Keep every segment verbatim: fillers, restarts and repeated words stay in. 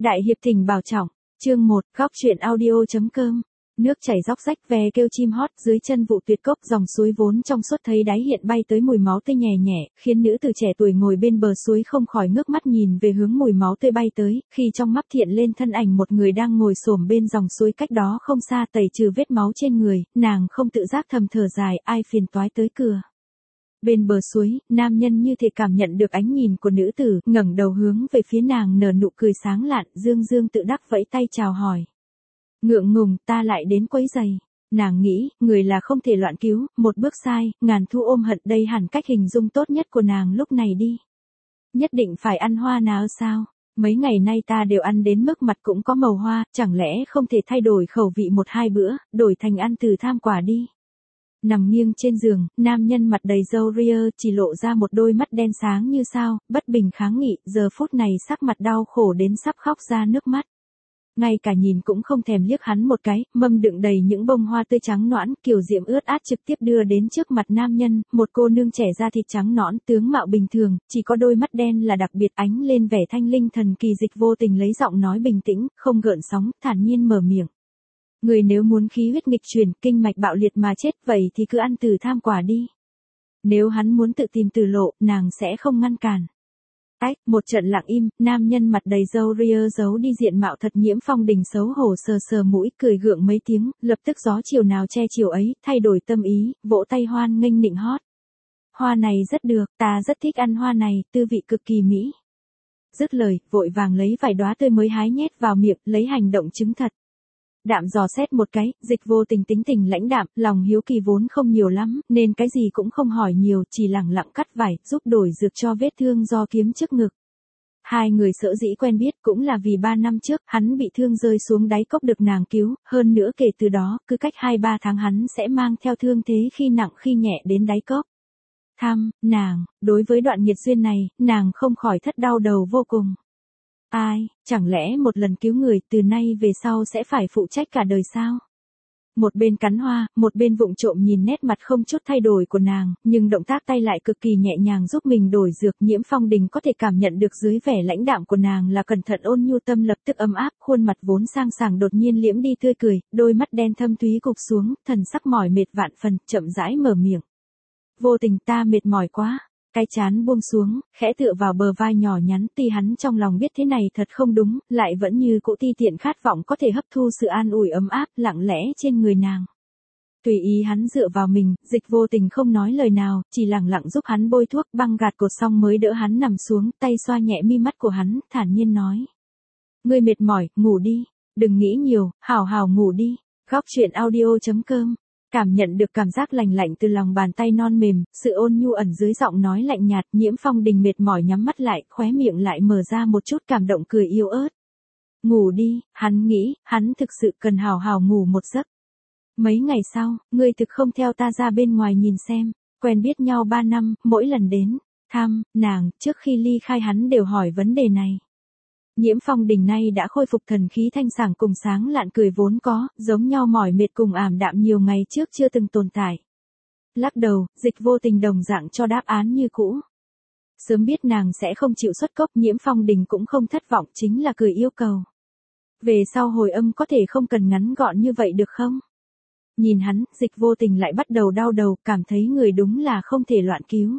Đại hiệp thỉnh bảo trọng, chương một, góc truyện audio.com. Nước chảy róc rách ve kêu chim hót, dưới chân vụ tuyệt cốc dòng suối vốn trong suốt thấy đáy hiện bay tới mùi máu tươi nhẹ nhẹ, khiến nữ tử trẻ tuổi ngồi bên bờ suối không khỏi ngước mắt nhìn về hướng mùi máu tươi bay tới, khi trong mắt hiện lên thân ảnh một người đang ngồi xổm bên dòng suối cách đó không xa tẩy trừ vết máu trên người, nàng không tự giác thầm thở dài, ai phiền toái tới cửa. Bên bờ suối, nam nhân như thể cảm nhận được ánh nhìn của nữ tử, ngẩng đầu hướng về phía nàng nở nụ cười sáng lạn, dương dương tự đắc vẫy tay chào hỏi. Ngượng ngùng, ta lại đến quấy giày. Nàng nghĩ, người là không thể loạn cứu, một bước sai, ngàn thu ôm hận, đây hẳn cách hình dung tốt nhất của nàng lúc này đi. Nhất định phải ăn hoa nào sao? Mấy ngày nay ta đều ăn đến mức mặt cũng có màu hoa, chẳng lẽ không thể thay đổi khẩu vị một hai bữa, đổi thành ăn từ tham quả đi. Nằm nghiêng trên giường, nam nhân mặt đầy râu ria chỉ lộ ra một đôi mắt đen sáng như sao, bất bình kháng nghị, giờ phút này sắc mặt đau khổ đến sắp khóc ra nước mắt. Ngay cả nhìn cũng không thèm liếc hắn một cái, mâm đựng đầy những bông hoa tươi trắng nõn, kiều diễm ướt át trực tiếp đưa đến trước mặt nam nhân, một cô nương trẻ da thịt trắng nõn, tướng mạo bình thường, chỉ có đôi mắt đen là đặc biệt ánh lên vẻ thanh linh thần kỳ. Dịch Vô Tình lấy giọng nói bình tĩnh, không gợn sóng, thản nhiên mở miệng. Người nếu muốn khí huyết nghịch chuyển, kinh mạch bạo liệt mà chết, vậy thì cứ ăn từ tham quả đi. Nếu hắn muốn tự tìm tử lộ, nàng sẽ không ngăn cản. Ách, một trận lặng im, nam nhân mặt đầy râu ria giấu đi diện mạo thật Nhiễm Phong Đình xấu hổ sờ sờ mũi, cười gượng mấy tiếng, lập tức gió chiều nào che chiều ấy, thay đổi tâm ý, vỗ tay hoan nghênh nịnh hót. Hoa này rất được, ta rất thích ăn hoa này, tư vị cực kỳ mỹ. Dứt lời, vội vàng lấy vài đóa tươi mới hái nhét vào miệng, lấy hành động chứng thật. Đạm dò xét một cái, Dịch Vô Tình tính tình lãnh đạm, lòng hiếu kỳ vốn không nhiều lắm, nên cái gì cũng không hỏi nhiều, chỉ lẳng lặng cắt vải, giúp đổi dược cho vết thương do kiếm trước ngực. Hai người sở dĩ quen biết cũng là vì ba năm trước, hắn bị thương rơi xuống đáy cốc được nàng cứu, hơn nữa kể từ đó, cứ cách hai ba tháng hắn sẽ mang theo thương thế khi nặng khi nhẹ đến đáy cốc. Thăm, nàng, đối với đoạn nghiệt duyên này, nàng không khỏi thất đau đầu vô cùng. Ai, chẳng lẽ một lần cứu người từ nay về sau sẽ phải phụ trách cả đời sao? Một bên cắn hoa, một bên vụng trộm nhìn nét mặt không chút thay đổi của nàng, nhưng động tác tay lại cực kỳ nhẹ nhàng giúp mình đổi dược. Nhiễm Phong Đình có thể cảm nhận được dưới vẻ lãnh đạm của nàng là cẩn thận ôn nhu, tâm lập tức ấm áp, khuôn mặt vốn sang sảng đột nhiên liễm đi tươi cười, đôi mắt đen thâm thúy gục xuống, thần sắc mỏi mệt vạn phần, chậm rãi mở miệng. Vô Tình, ta mệt mỏi quá. Cái chán buông xuống, khẽ tựa vào bờ vai nhỏ nhắn, tuy hắn trong lòng biết thế này thật không đúng, lại vẫn như cũ ti tiện khát vọng có thể hấp thu sự an ủi ấm áp, lặng lẽ trên người nàng. Tùy ý hắn dựa vào mình, Dịch Vô Tình không nói lời nào, chỉ lặng lặng giúp hắn bôi thuốc, băng gạt cột xong mới đỡ hắn nằm xuống, tay xoa nhẹ mi mắt của hắn, thản nhiên nói. Ngươi mệt mỏi, ngủ đi, đừng nghĩ nhiều, hào hào ngủ đi. Góc truyện audio.com. Cảm nhận được cảm giác lành lạnh từ lòng bàn tay non mềm, sự ôn nhu ẩn dưới giọng nói lạnh nhạt, Nhiễm Phong Đình mệt mỏi nhắm mắt lại, khóe miệng lại mở ra một chút cảm động cười yếu ớt. Ngủ đi, hắn nghĩ, hắn thực sự cần hào hào ngủ một giấc. Mấy ngày sau, ngươi thực không theo ta ra bên ngoài nhìn xem, quen biết nhau ba năm, mỗi lần đến thăm nàng, trước khi ly khai hắn đều hỏi vấn đề này. Nhiễm Phong Đình nay đã khôi phục thần khí thanh sảng cùng sáng lạn cười vốn có, giống nhau mỏi mệt cùng ảm đạm nhiều ngày trước chưa từng tồn tại. Lắc đầu, Dịch Vô Tình đồng dạng cho đáp án như cũ. Sớm biết nàng sẽ không chịu xuất cốc, Nhiễm Phong Đình cũng không thất vọng, chính là cười yêu cầu. Về sau hồi âm có thể không cần ngắn gọn như vậy được không? Nhìn hắn, Dịch Vô Tình lại bắt đầu đau đầu, cảm thấy người đúng là không thể loạn cứu.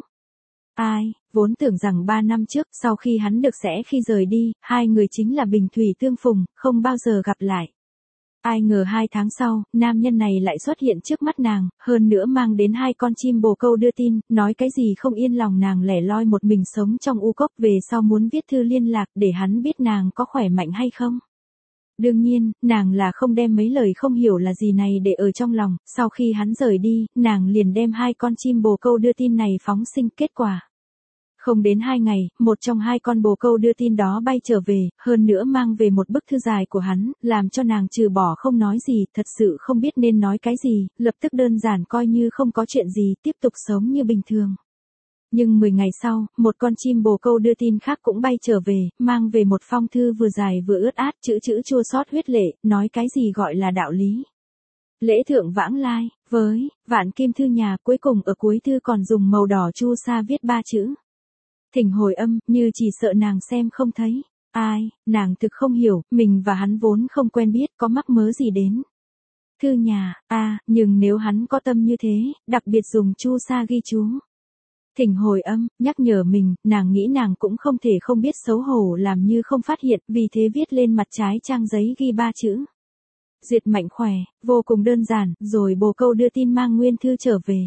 Ai, vốn tưởng rằng ba năm trước, sau khi hắn được sẽ khi rời đi, hai người chính là bình thủy tương phùng, không bao giờ gặp lại. Ai ngờ hai tháng sau, nam nhân này lại xuất hiện trước mắt nàng, hơn nữa mang đến hai con chim bồ câu đưa tin, nói cái gì không yên lòng nàng lẻ loi một mình sống trong u cốc, về sau muốn viết thư liên lạc để hắn biết nàng có khỏe mạnh hay không. Đương nhiên, nàng là không đem mấy lời không hiểu là gì này để ở trong lòng, sau khi hắn rời đi, nàng liền đem hai con chim bồ câu đưa tin này phóng sinh, kết quả. Không đến hai ngày, một trong hai con bồ câu đưa tin đó bay trở về, hơn nữa mang về một bức thư dài của hắn, làm cho nàng trừ bỏ không nói gì, thật sự không biết nên nói cái gì, lập tức đơn giản coi như không có chuyện gì, tiếp tục sống như bình thường. Nhưng mười ngày sau, một con chim bồ câu đưa tin khác cũng bay trở về, mang về một phong thư vừa dài vừa ướt át, chữ chữ chua xót huyết lệ, nói cái gì gọi là đạo lý. Lễ thượng vãng lai, với, vạn kim thư nhà, cuối cùng ở cuối thư còn dùng màu đỏ chu sa viết ba chữ. Thỉnh hồi âm, như chỉ sợ nàng xem không thấy. Ai, nàng thực không hiểu, mình và hắn vốn không quen biết, có mắc mớ gì đến. Thư nhà, à, nhưng nếu hắn có tâm như thế, đặc biệt dùng chu sa ghi chú. Thỉnh hồi âm, nhắc nhở mình, nàng nghĩ nàng cũng không thể không biết xấu hổ làm như không phát hiện, vì thế viết lên mặt trái trang giấy ghi ba chữ. Duyệt mạnh khỏe, vô cùng đơn giản, rồi bồ câu đưa tin mang nguyên thư trở về.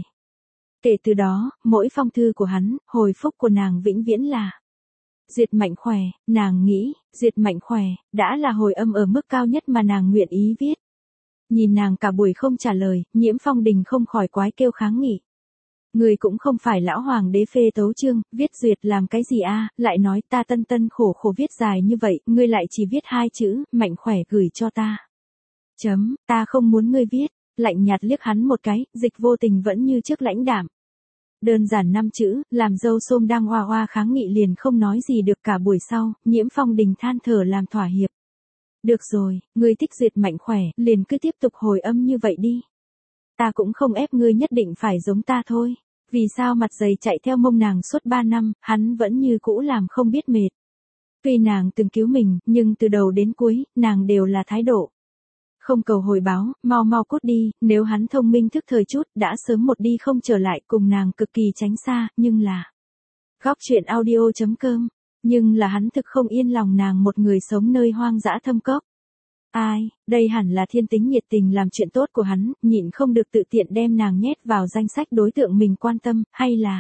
Kể từ đó, mỗi phong thư của hắn, hồi phúc của nàng vĩnh viễn là Duyệt mạnh khỏe, nàng nghĩ, Duyệt mạnh khỏe, đã là hồi âm ở mức cao nhất mà nàng nguyện ý viết. Nhìn nàng cả buổi không trả lời, Nhiễm Phong Đình không khỏi quái kêu kháng nghị. Người cũng không phải lão hoàng đế phê tấu chương, viết duyệt làm cái gì a, lại nói ta tân tân khổ khổ viết dài như vậy, ngươi lại chỉ viết hai chữ, mạnh khỏe gửi cho ta. Chấm, ta không muốn ngươi viết, lạnh nhạt liếc hắn một cái, Dịch Vô Tình vẫn như trước lãnh đạm. Đơn giản năm chữ, làm dâu xôm đang oa oa kháng nghị liền không nói gì được cả buổi sau, Nhiễm Phong Đình than thở làm thỏa hiệp. Được rồi, ngươi thích duyệt mạnh khỏe, liền cứ tiếp tục hồi âm như vậy đi. Ta cũng không ép ngươi nhất định phải giống ta thôi. Vì sao mặt dày chạy theo mông nàng suốt ba năm, hắn vẫn như cũ làm không biết mệt. Tuy nàng từng cứu mình, nhưng từ đầu đến cuối, nàng đều là thái độ. Không cầu hồi báo, mau mau cút đi, nếu hắn thông minh thức thời chút, đã sớm một đi không trở lại cùng nàng cực kỳ tránh xa, nhưng là... Góc truyện audio chấm com, nhưng là hắn thực không yên lòng nàng một người sống nơi hoang dã thâm cốc. Ai, đây hẳn là thiên tính nhiệt tình làm chuyện tốt của hắn, nhịn không được tự tiện đem nàng nhét vào danh sách đối tượng mình quan tâm, hay là...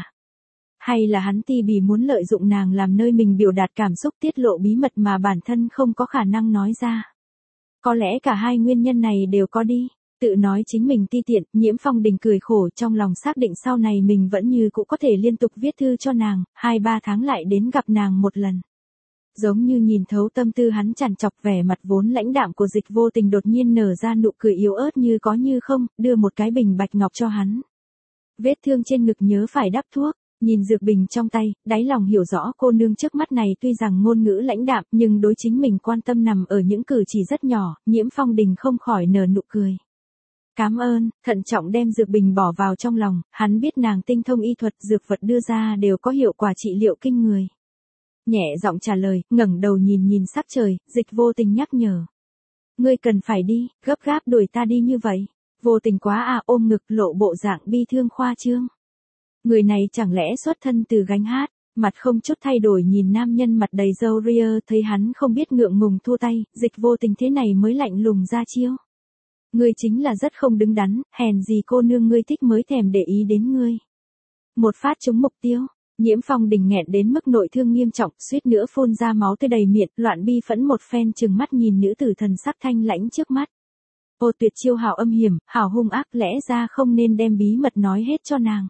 Hay là hắn ti bì muốn lợi dụng nàng làm nơi mình biểu đạt cảm xúc tiết lộ bí mật mà bản thân không có khả năng nói ra. Có lẽ cả hai nguyên nhân này đều có đi. Tự nói chính mình ti tiện, Nhiễm Phong Đình cười khổ trong lòng xác định sau này mình vẫn như cũ có thể liên tục viết thư cho nàng, hai ba tháng lại đến gặp nàng một lần. Giống như nhìn thấu tâm tư hắn chằn chọc, vẻ mặt vốn lãnh đạm của Dịch Vô Tình đột nhiên nở ra nụ cười yếu ớt như có như không, đưa một cái bình bạch ngọc cho hắn. Vết thương trên ngực nhớ phải đắp thuốc, nhìn dược bình trong tay, đáy lòng hiểu rõ cô nương trước mắt này tuy rằng ngôn ngữ lãnh đạm nhưng đối chính mình quan tâm nằm ở những cử chỉ rất nhỏ, Nhiễm Phong Đình không khỏi nở nụ cười. Cảm ơn, thận trọng đem dược bình bỏ vào trong lòng, hắn biết nàng tinh thông y thuật, dược vật đưa ra đều có hiệu quả trị liệu kinh người. Nhẹ giọng trả lời, ngẩng đầu nhìn nhìn sắc trời, Dịch Vô Tình nhắc nhở. Ngươi cần phải đi, gấp gáp đuổi ta đi như vậy. Vô Tình quá à, ôm ngực lộ bộ dạng bi thương khoa trương. Người này chẳng lẽ xuất thân từ gánh hát, mặt không chút thay đổi nhìn nam nhân mặt đầy râu ria, thấy hắn không biết ngượng ngùng thua tay, Dịch Vô Tình thế này mới lạnh lùng ra chiêu. Ngươi chính là rất không đứng đắn, hèn gì cô nương ngươi thích mới thèm để ý đến ngươi. Một phát trúng mục tiêu. Nhiễm Phong Đình nghẹn đến mức nội thương nghiêm trọng, suýt nữa phun ra máu tươi đầy miệng, loạn bi phẫn một phen trừng mắt nhìn nữ tử thần sắc thanh lãnh trước mắt. Ô tuyệt chiêu hảo âm hiểm, hảo hung ác, lẽ ra không nên đem bí mật nói hết cho nàng.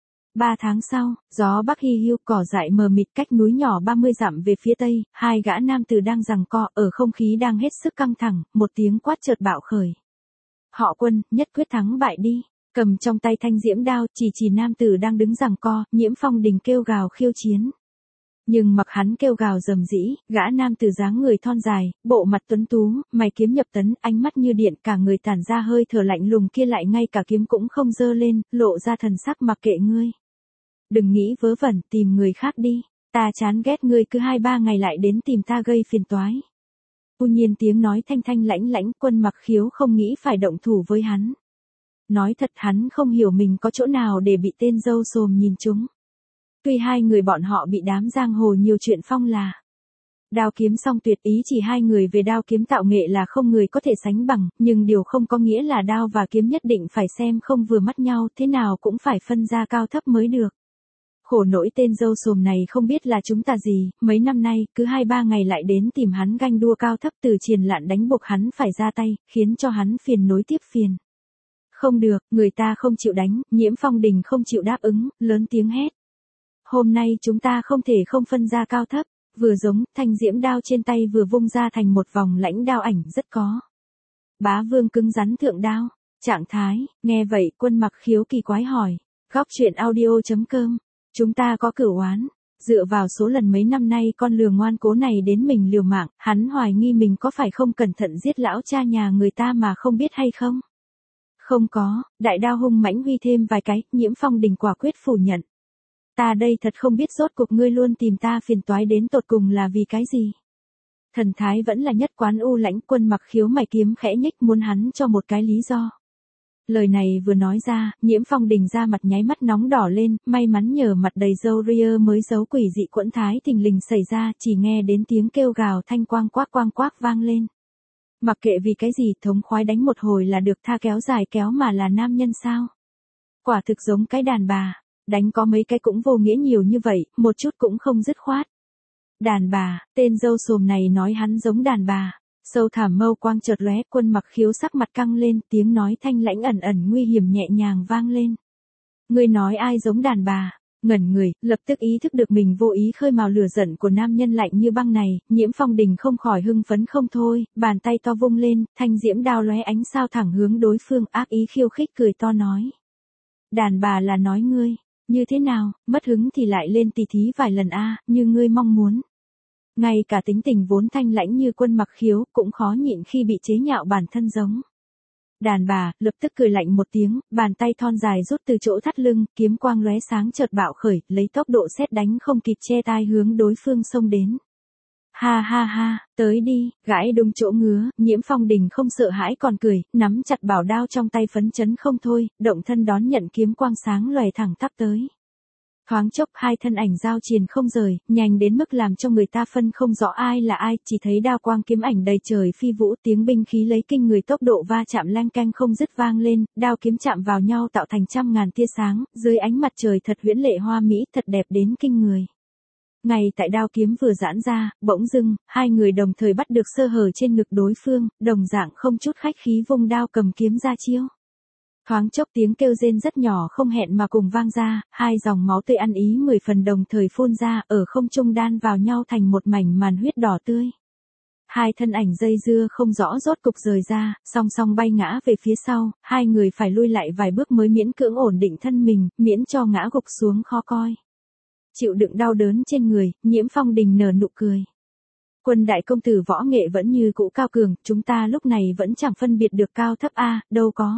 Ba tháng sau, gió bắc hi hiu, cỏ dại mờ mịt, cách núi nhỏ ba mươi dặm về phía tây, hai gã nam tử đang giằng co, ở không khí đang hết sức căng thẳng, một tiếng quát chợt bạo khởi. Họ Quân, nhất quyết thắng bại đi. Cầm trong tay thanh diễm đao, chỉ chỉ nam tử đang đứng giằng co, Nhiễm Phong Đình kêu gào khiêu chiến. Nhưng mặc hắn kêu gào rầm rĩ, gã nam tử dáng người thon dài, bộ mặt tuấn tú, mày kiếm nhập tấn, ánh mắt như điện, cả người tản ra hơi thở lạnh lùng kia lại ngay cả kiếm cũng không giơ lên, lộ ra thần sắc mặc kệ ngươi. Đừng nghĩ vớ vẩn, tìm người khác đi, ta chán ghét ngươi cứ hai ba ngày lại đến tìm ta gây phiền toái. U nhiên tiếng nói thanh thanh lãnh lãnh, Quân Mặc Khiếu không nghĩ phải động thủ với hắn. Nói thật hắn không hiểu mình có chỗ nào để bị tên dâu xồm nhìn chúng. Tuy hai người bọn họ bị đám giang hồ nhiều chuyện phong là đao kiếm song tuyệt, ý chỉ hai người về đao kiếm tạo nghệ là không người có thể sánh bằng, nhưng điều không có nghĩa là đao và kiếm nhất định phải xem không vừa mắt nhau, thế nào cũng phải phân ra cao thấp mới được. Khổ nỗi tên dâu xồm này không biết là chúng ta gì, mấy năm nay, cứ hai ba ngày lại đến tìm hắn ganh đua cao thấp, từ triền lạn đánh buộc hắn phải ra tay, khiến cho hắn phiền nối tiếp phiền. Không được, người ta không chịu đánh, Nhiễm Phong Đình không chịu đáp ứng, lớn tiếng hét. Hôm nay chúng ta không thể không phân ra cao thấp, vừa giống, thanh diễm đao trên tay vừa vung ra thành một vòng lãnh đao ảnh rất có. Bá Vương cứng rắn thượng đao, trạng thái, nghe vậy Quân Mặc Khiếu kỳ quái hỏi, góc truyện audio chấm com, chúng ta có cửu oán. Dựa vào số lần mấy năm nay con lừa ngoan cố này đến mình liều mạng, hắn hoài nghi mình có phải không cẩn thận giết lão cha nhà người ta mà không biết hay không? Không có, đại đao hung mãnh huy thêm vài cái, Nhiễm Phong Đình quả quyết phủ nhận. Ta đây thật không biết rốt cuộc ngươi luôn tìm ta phiền toái đến tột cùng là vì cái gì. Thần thái vẫn là nhất quán u lãnh. Quân Mặc Khiếu mày kiếm khẽ nhếch muốn hắn cho một cái lý do. Lời này vừa nói ra, Nhiễm Phong Đình ra mặt nháy mắt nóng đỏ lên, may mắn nhờ mặt đầy râu ria mới giấu quỷ dị quẫn thái thình lình xảy ra, chỉ nghe đến tiếng kêu gào thanh quang quác quang quác vang lên. Mặc kệ vì cái gì, thống khoái đánh một hồi là được, tha kéo dài kéo mà là nam nhân sao? Quả thực giống cái đàn bà, đánh có mấy cái cũng vô nghĩa nhiều như vậy, một chút cũng không dứt khoát. Đàn bà, tên dâu xồm này nói hắn giống đàn bà. Sâu thẳm mâu quang chợt lóe, Quân Mặc Khiếu sắc mặt căng lên, tiếng nói thanh lãnh ẩn ẩn nguy hiểm nhẹ nhàng vang lên. Ngươi nói ai giống đàn bà? Ngẩn người, lập tức ý thức được mình vô ý khơi mào lửa giận của nam nhân lạnh như băng này, Nhiễm Phong Đình không khỏi hưng phấn không thôi, bàn tay to vung lên, thanh diễm đao lóe ánh sao thẳng hướng đối phương, ác ý khiêu khích cười to nói. Đàn bà là nói ngươi, như thế nào, mất hứng thì lại lên tỉ thí vài lần a, như ngươi mong muốn. Ngay cả tính tình vốn thanh lãnh như Quân Mặc Khiếu cũng khó nhịn khi bị chế nhạo bản thân giống. Đàn bà, lập tức cười lạnh một tiếng, bàn tay thon dài rút từ chỗ thắt lưng, kiếm quang lóe sáng chợt bạo khởi, lấy tốc độ sét đánh không kịp che tai hướng đối phương xông đến. Ha ha ha, tới đi, gãi đúng chỗ ngứa, Nhiễm Phong Đình không sợ hãi còn cười, nắm chặt bảo đao trong tay phấn chấn không thôi, động thân đón nhận kiếm quang sáng lòe thẳng tắp tới. Thoáng chốc hai thân ảnh giao triền không rời, nhanh đến mức làm cho người ta phân không rõ ai là ai, chỉ thấy đao quang kiếm ảnh đầy trời phi vũ, tiếng binh khí lấy kinh người tốc độ va chạm leng keng không dứt vang lên, đao kiếm chạm vào nhau tạo thành trăm ngàn tia sáng, dưới ánh mặt trời thật huyễn lệ hoa mỹ, thật đẹp đến kinh người. Ngay tại đao kiếm vừa giãn ra, bỗng dưng, hai người đồng thời bắt được sơ hở trên ngực đối phương, đồng dạng không chút khách khí vung đao cầm kiếm ra chiêu. Thoáng chốc tiếng kêu rên rất nhỏ không hẹn mà cùng vang ra, hai dòng máu tươi ăn ý mười phần đồng thời phun ra, ở không trung đan vào nhau thành một mảnh màn huyết đỏ tươi. Hai thân ảnh dây dưa không rõ rốt cục rời ra, song song bay ngã về phía sau, hai người phải lui lại vài bước mới miễn cưỡng ổn định thân mình, miễn cho ngã gục xuống khó coi. Chịu đựng đau đớn trên người, Nhiễm Phong Đình nở nụ cười. Quân đại công tử võ nghệ vẫn như cũ cao cường, chúng ta lúc này vẫn chẳng phân biệt được cao thấp a, đâu có.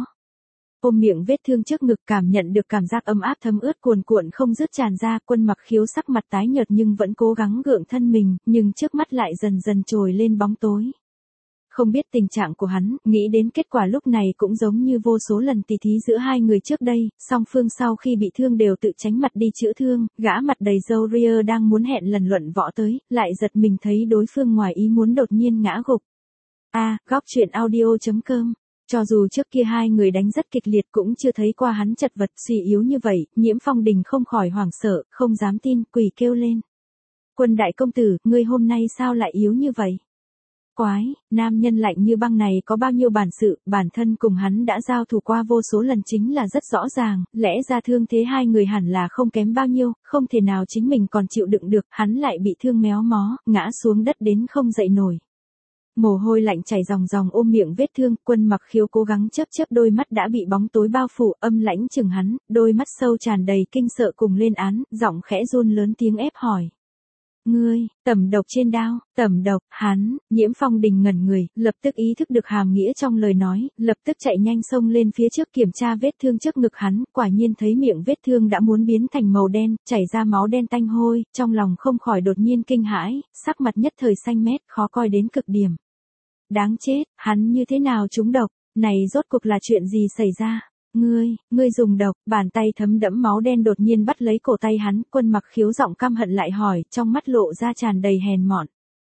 Ôm miệng vết thương trước ngực, cảm nhận được cảm giác ấm áp thấm ướt cuồn cuộn không dứt tràn ra, Quân Mặc Khiếu sắc mặt tái nhợt nhưng vẫn cố gắng gượng thân mình, nhưng trước mắt lại dần dần trồi lên bóng tối. Không biết tình trạng của hắn, nghĩ đến kết quả lúc này cũng giống như vô số lần tỉ thí giữa hai người trước đây, song phương sau khi bị thương đều tự tránh mặt đi chữa thương, gã mặt đầy râu ria đang muốn hẹn lần luận võ tới, lại giật mình thấy đối phương ngoài ý muốn đột nhiên ngã gục. A, à, góc truyện audio chấm com. Cho dù trước kia hai người đánh rất kịch liệt cũng chưa thấy qua hắn chật vật suy yếu như vậy, Nhiễm Phong Đình không khỏi hoảng sợ, không dám tin, quỳ kêu lên. Quân đại công tử, ngươi hôm nay sao lại yếu như vậy? Quái, nam nhân lạnh như băng này có bao nhiêu bản sự, bản thân cùng hắn đã giao thủ qua vô số lần chính là rất rõ ràng, lẽ ra thương thế hai người hẳn là không kém bao nhiêu, không thể nào chính mình còn chịu đựng được, hắn lại bị thương méo mó, ngã xuống đất đến không dậy nổi. Mồ hôi lạnh chảy ròng ròng ôm miệng vết thương, Quân Mặc Khiếu cố gắng chớp chớp đôi mắt đã bị bóng tối bao phủ, âm lãnh chừng hắn, đôi mắt sâu tràn đầy kinh sợ cùng lên án, giọng khẽ run lớn tiếng ép hỏi. Ngươi, tẩm độc trên đao, tẩm độc, hắn, Nhiễm Phong Đình ngẩn người, lập tức ý thức được hàm nghĩa trong lời nói, lập tức chạy nhanh xông lên phía trước kiểm tra vết thương trước ngực hắn, quả nhiên thấy miệng vết thương đã muốn biến thành màu đen, chảy ra máu đen tanh hôi, trong lòng không khỏi đột nhiên kinh hãi, sắc mặt nhất thời xanh mét, khó coi đến cực điểm. Đáng chết, hắn như thế nào trúng độc, này rốt cuộc là chuyện gì xảy ra? Ngươi, ngươi dùng độc, bàn tay thấm đẫm máu đen đột nhiên bắt lấy cổ tay hắn, Quân Mặc Khiếu giọng căm hận lại hỏi, trong mắt lộ ra tràn đầy hèn mọn.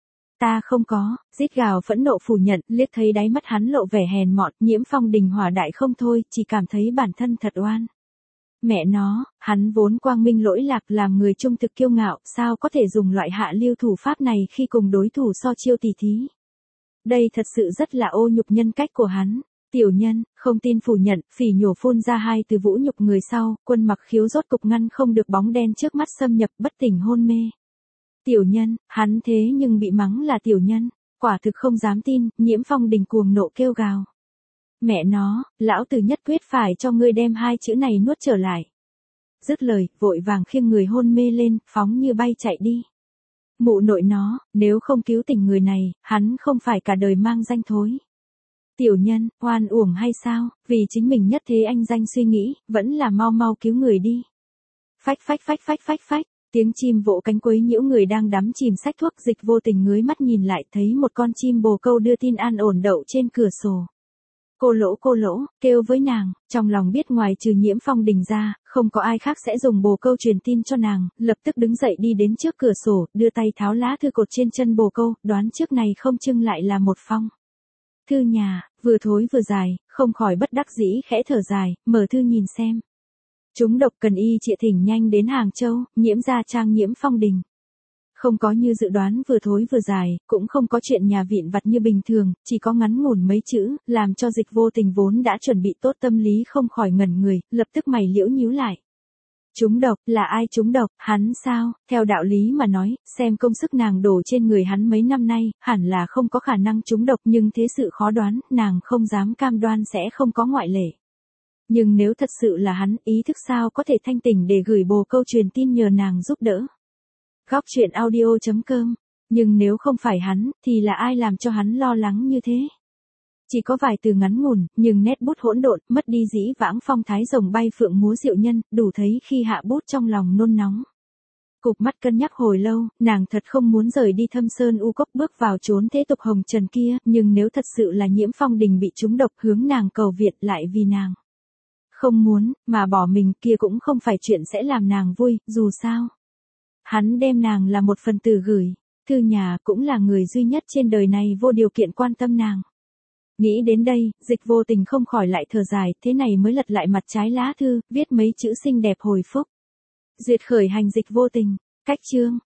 Ta không có, rít gào phẫn nộ phủ nhận, liếc thấy đáy mắt hắn lộ vẻ hèn mọn, Nhiễm Phong Đình hỏa đại không thôi, chỉ cảm thấy bản thân thật oan. Mẹ nó, hắn vốn quang minh lỗi lạc làm người trung thực kiêu ngạo, sao có thể dùng loại hạ lưu thủ pháp này khi cùng đối thủ so chiêu tỉ thí. Đây thật sự rất là ô nhục nhân cách của hắn. Tiểu nhân, không tin phủ nhận, phỉ nhổ phun ra hai từ vũ nhục người sau, Quân Mặc Khiếu rốt cục ngăn không được bóng đen trước mắt xâm nhập, bất tỉnh hôn mê. Tiểu nhân, hắn thế nhưng bị mắng là tiểu nhân, quả thực không dám tin, Nhiễm Phong Đình cuồng nộ kêu gào. Mẹ nó, lão tử nhất quyết phải cho ngươi đem hai chữ này nuốt trở lại. Dứt lời, vội vàng khiêng người hôn mê lên, phóng như bay chạy đi. Mụ nội nó, nếu không cứu tỉnh người này, hắn không phải cả đời mang danh thối. Tiểu nhân, oan uổng hay sao, vì chính mình nhất thế anh danh suy nghĩ, vẫn là mau mau cứu người đi. Phách phách phách phách phách phách, Tiếng chim vỗ cánh quấy nhiễu người đang đắm chìm sách thuốc, Dịch vô tình ngước mắt nhìn lại thấy một con chim bồ câu đưa tin an ổn đậu trên cửa sổ. Cô Lỗ cô Lỗ, kêu với nàng, trong lòng biết ngoài trừ Nhiễm Phong Đình ra, không có ai khác sẽ dùng bồ câu truyền tin cho nàng, lập tức đứng dậy đi đến trước cửa sổ, đưa tay tháo lá thư cột trên chân bồ câu, đoán trước này không chưng lại là một phong thư nhà, vừa thối vừa dài, không khỏi bất đắc dĩ khẽ thở dài, mở thư nhìn xem. Chúng độc cần y trịa thỉnh nhanh đến Hàng Châu, Nhiễm gia trang Nhiễm Phong Đình. Không có như dự đoán vừa thối vừa dài, cũng không có chuyện nhà vịn vặt như bình thường, chỉ có ngắn ngủn mấy chữ, làm cho Dịch vô tình vốn đã chuẩn bị tốt tâm lý không khỏi ngẩn người, lập tức mày liễu nhíu lại. Trúng độc, là ai trúng độc, hắn sao, theo đạo lý mà nói, xem công sức nàng đổ trên người hắn mấy năm nay, hẳn là không có khả năng trúng độc nhưng thế sự khó đoán, nàng không dám cam đoan sẽ không có ngoại lệ. Nhưng nếu thật sự là hắn, ý thức sao có thể thanh tỉnh để gửi bồ câu truyền tin nhờ nàng giúp đỡ. Góc truyện audio chấm com. Nhưng nếu không phải hắn, thì là ai làm cho hắn lo lắng như thế? Chỉ có vài từ ngắn ngủn, nhưng nét bút hỗn độn, mất đi dĩ vãng phong thái rồng bay phượng múa diệu nhân, đủ thấy khi hạ bút trong lòng nôn nóng. Cụp mắt cân nhắc hồi lâu, nàng thật không muốn rời đi Thâm Sơn U Cốc bước vào chốn thế tục hồng trần kia, nhưng nếu thật sự là Nhiễm Phong Đình bị trúng độc hướng nàng cầu viện lại vì nàng không muốn, mà bỏ mình kia cũng không phải chuyện sẽ làm nàng vui, dù sao. Hắn đem nàng là một phần tử gửi, thư nhà cũng là người duy nhất trên đời này vô điều kiện quan tâm nàng. Nghĩ đến đây, Dịch vô tình không khỏi lại thở dài, thế này mới lật lại mặt trái lá thư, viết mấy chữ xinh đẹp hồi phúc. Duyệt khởi hành Dịch vô tình, cách chương.